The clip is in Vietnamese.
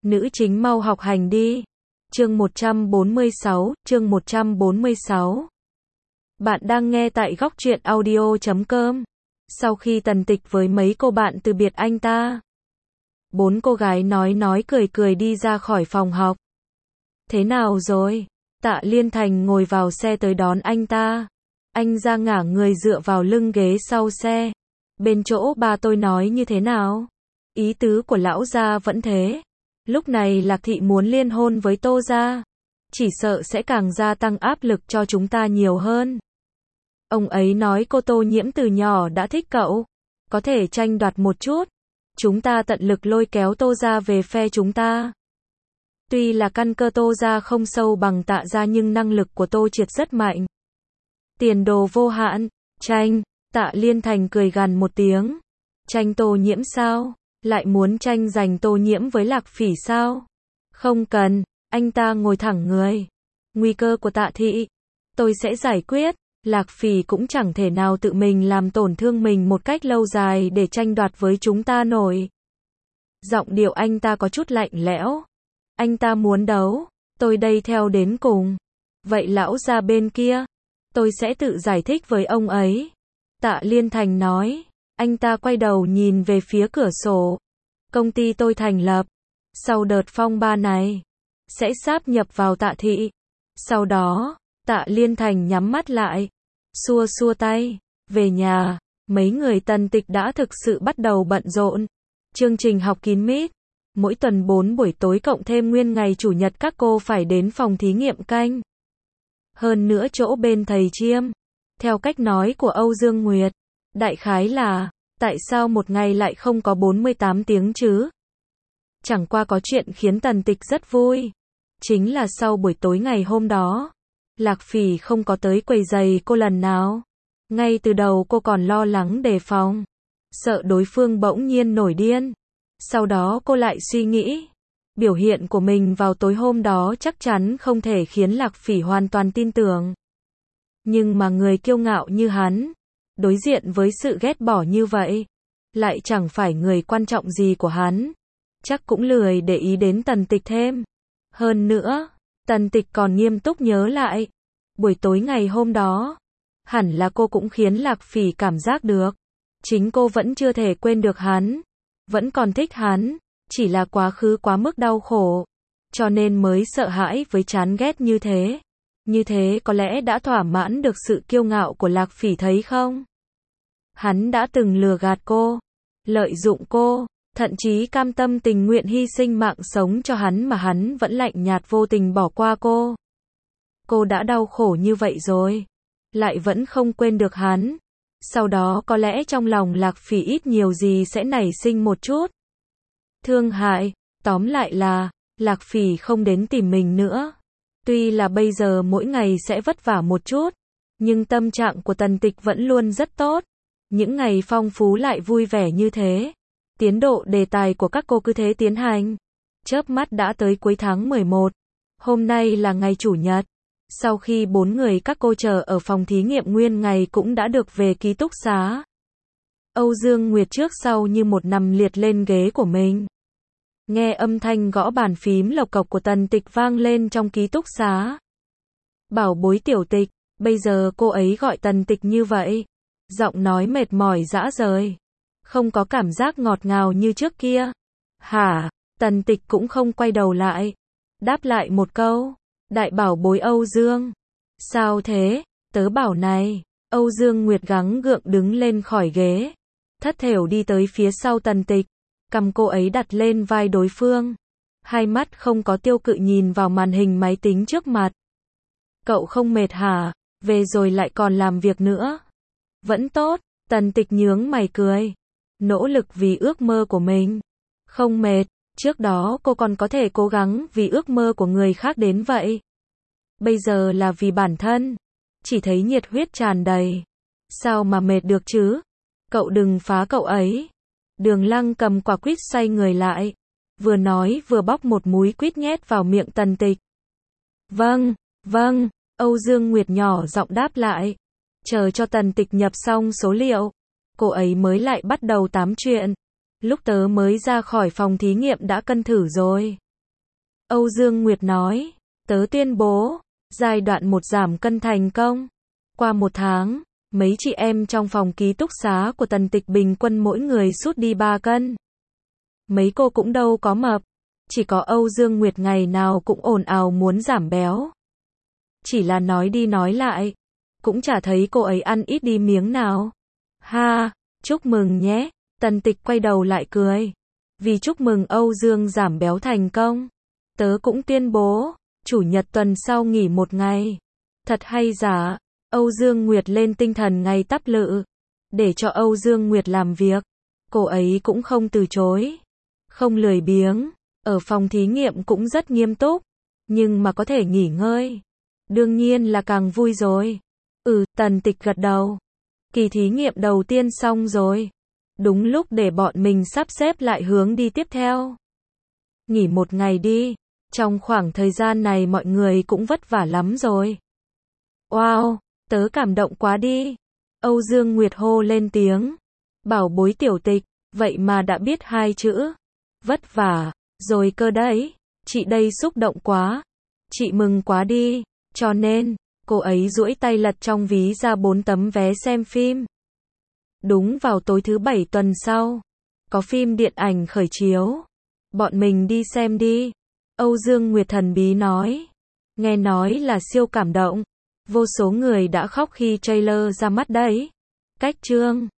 Nữ chính mau học hành đi. Chương 146, chương 146. Bạn đang nghe tại góc truyện audio.com. Sau khi Tần Tịch với mấy cô bạn từ biệt anh ta, bốn cô gái nói cười cười đi ra khỏi phòng học. Thế nào rồi? Tạ Liên Thành ngồi vào xe tới đón anh ta. Anh ra ngả người dựa vào lưng ghế sau xe. Bên chỗ ba tôi nói như thế nào? Ý tứ của lão gia vẫn thế. Lúc này Lạc Thị muốn liên hôn với Tô gia, chỉ sợ sẽ càng gia tăng áp lực cho chúng ta nhiều hơn. Ông ấy nói cô Tô Nhiễm từ nhỏ đã thích cậu, có thể tranh đoạt một chút. Chúng ta tận lực lôi kéo Tô gia về phe chúng ta. Tuy là căn cơ Tô gia không sâu bằng Tạ gia nhưng năng lực của Tô Triệt rất mạnh. Tiền đồ vô hạn, tranh, Tạ Liên Thành cười gằn một tiếng. Tranh Tô Nhiễm sao? Lại muốn tranh giành Tô Nhiễm với Lạc Phỉ sao? Không cần, anh ta ngồi thẳng người. Nguy cơ của Tạ thị, tôi sẽ giải quyết. Lạc Phỉ cũng chẳng thể nào tự mình làm tổn thương mình một cách lâu dài để tranh đoạt với chúng ta nổi. Giọng điệu anh ta có chút lạnh lẽo. Anh ta muốn đấu, tôi đây theo đến cùng. Vậy lão gia bên kia, tôi sẽ tự giải thích với ông ấy. Tạ Liên Thành nói. Anh ta quay đầu nhìn về phía cửa sổ. Công ty tôi thành lập, sau đợt phong ba này, sẽ sáp nhập vào Tạ thị. Sau đó, Tạ Liên Thành nhắm mắt lại, xua xua tay, về nhà. Mấy người Tần Tịch đã thực sự bắt đầu bận rộn. Chương trình học kín mít, mỗi tuần 4 buổi tối cộng thêm nguyên ngày chủ nhật các cô phải đến phòng thí nghiệm canh. Hơn nữa chỗ bên thầy Chiêm, theo cách nói của Âu Dương Nguyệt, đại khái là, tại sao một ngày lại không có 48 tiếng chứ? Chẳng qua có chuyện khiến Tần Tịch rất vui. Chính là sau buổi tối ngày hôm đó, Lạc Phỉ không có tới quấy giày cô lần nào. Ngay từ đầu cô còn lo lắng đề phòng, sợ đối phương bỗng nhiên nổi điên. Sau đó cô lại suy nghĩ, biểu hiện của mình vào tối hôm đó chắc chắn không thể khiến Lạc Phỉ hoàn toàn tin tưởng. Nhưng mà người kiêu ngạo như hắn, đối diện với sự ghét bỏ như vậy, lại chẳng phải người quan trọng gì của hắn, chắc cũng lười để ý đến Tần Tịch thêm. Hơn nữa, Tần Tịch còn nghiêm túc nhớ lại, buổi tối ngày hôm đó, hẳn là cô cũng khiến Lạc Phỉ cảm giác được, chính cô vẫn chưa thể quên được hắn, vẫn còn thích hắn, chỉ là quá khứ quá mức đau khổ, cho nên mới sợ hãi với chán ghét như thế. Như thế có lẽ đã thỏa mãn được sự kiêu ngạo của Lạc Phỉ thấy không? Hắn đã từng lừa gạt cô, lợi dụng cô, thậm chí cam tâm tình nguyện hy sinh mạng sống cho hắn mà hắn vẫn lạnh nhạt vô tình bỏ qua cô. Cô đã đau khổ như vậy rồi, lại vẫn không quên được hắn. Sau đó có lẽ trong lòng Lạc Phỉ ít nhiều gì sẽ nảy sinh một chút thương hại. Tóm lại là, Lạc Phỉ không đến tìm mình nữa. Tuy là bây giờ mỗi ngày sẽ vất vả một chút, nhưng tâm trạng của Tần Tịch vẫn luôn rất tốt. Những ngày phong phú lại vui vẻ như thế. Tiến độ đề tài của các cô cứ thế tiến hành. Chớp mắt đã tới cuối tháng 11. Hôm nay là ngày chủ nhật. Sau khi 4 người các cô chờ ở phòng thí nghiệm nguyên ngày cũng đã được về ký túc xá. Âu Dương Nguyệt trước sau như một nằm liệt lên ghế của mình. Nghe âm thanh gõ bàn phím lộc cộc của Tần Tịch vang lên trong ký túc xá. Bảo bối tiểu Tịch, bây giờ cô ấy gọi Tần Tịch như vậy. Giọng nói mệt mỏi rã rời. Không có cảm giác ngọt ngào như trước kia. Hả? Tần Tịch cũng không quay đầu lại. Đáp lại một câu. Đại bảo bối Âu Dương. Sao thế? Tớ bảo này. Âu Dương Nguyệt gắng gượng đứng lên khỏi ghế. Thất thểu đi tới phía sau Tần Tịch. Cầm cô ấy đặt lên vai đối phương. Hai mắt không có tiêu cự nhìn vào màn hình máy tính trước mặt. Cậu không mệt hả? Về rồi lại còn làm việc nữa. Vẫn tốt. Tần Tịch nhướng mày cười. Nỗ lực vì ước mơ của mình. Không mệt. Trước đó cô còn có thể cố gắng vì ước mơ của người khác đến vậy. Bây giờ là vì bản thân. Chỉ thấy nhiệt huyết tràn đầy. Sao mà mệt được chứ? Cậu đừng phá cậu ấy. Đường Lăng cầm quả quýt xoay người lại. Vừa nói vừa bóc một múi quýt nhét vào miệng Tần Tịch. Vâng, vâng. Âu Dương Nguyệt nhỏ giọng đáp lại. Chờ cho Tần Tịch nhập xong số liệu, cô ấy mới lại bắt đầu tám chuyện. Lúc tớ mới ra khỏi phòng thí nghiệm đã cân thử rồi. Âu Dương Nguyệt nói, tớ tuyên bố, giai đoạn 1 giảm cân thành công. Qua 1 tháng, mấy chị em trong phòng ký túc xá của Tần Tịch bình quân mỗi người sút đi 3 cân. Mấy cô cũng đâu có mập, chỉ có Âu Dương Nguyệt ngày nào cũng ồn ào muốn giảm béo. Chỉ là nói đi nói lại, cũng chả thấy cô ấy ăn ít đi miếng nào. Ha, chúc mừng nhé. Tần Tịch quay đầu lại cười. Vì chúc mừng Âu Dương giảm béo thành công, tớ cũng tuyên bố, chủ nhật tuần sau nghỉ 1 ngày. Thật hay giả? Âu Dương Nguyệt lên tinh thần ngay tắp lự. Để cho Âu Dương Nguyệt làm việc, cô ấy cũng không từ chối. Không lười biếng, ở phòng thí nghiệm cũng rất nghiêm túc, nhưng mà có thể nghỉ ngơi, đương nhiên là càng vui rồi. Tần Tịch gật đầu. Kỳ thí nghiệm đầu tiên xong rồi. Đúng lúc để bọn mình sắp xếp lại hướng đi tiếp theo. Nghỉ 1 ngày đi, trong khoảng thời gian này mọi người cũng vất vả lắm rồi. Wow, tớ cảm động quá đi. Âu Dương Nguyệt hô lên tiếng. Bảo bối Tiểu Tịch, vậy mà đã biết 2 chữ. Vất vả, rồi cơ đấy. Chị đây xúc động quá. Chị mừng quá đi. Cho nên, cô ấy duỗi tay lật trong ví ra 4 tấm vé xem phim. Đúng vào tối thứ 7 tuần sau, có phim điện ảnh khởi chiếu. Bọn mình đi xem đi. Âu Dương Nguyệt thần bí nói. Nghe nói là siêu cảm động. Vô số người đã khóc khi trailer ra mắt đấy. Cách chương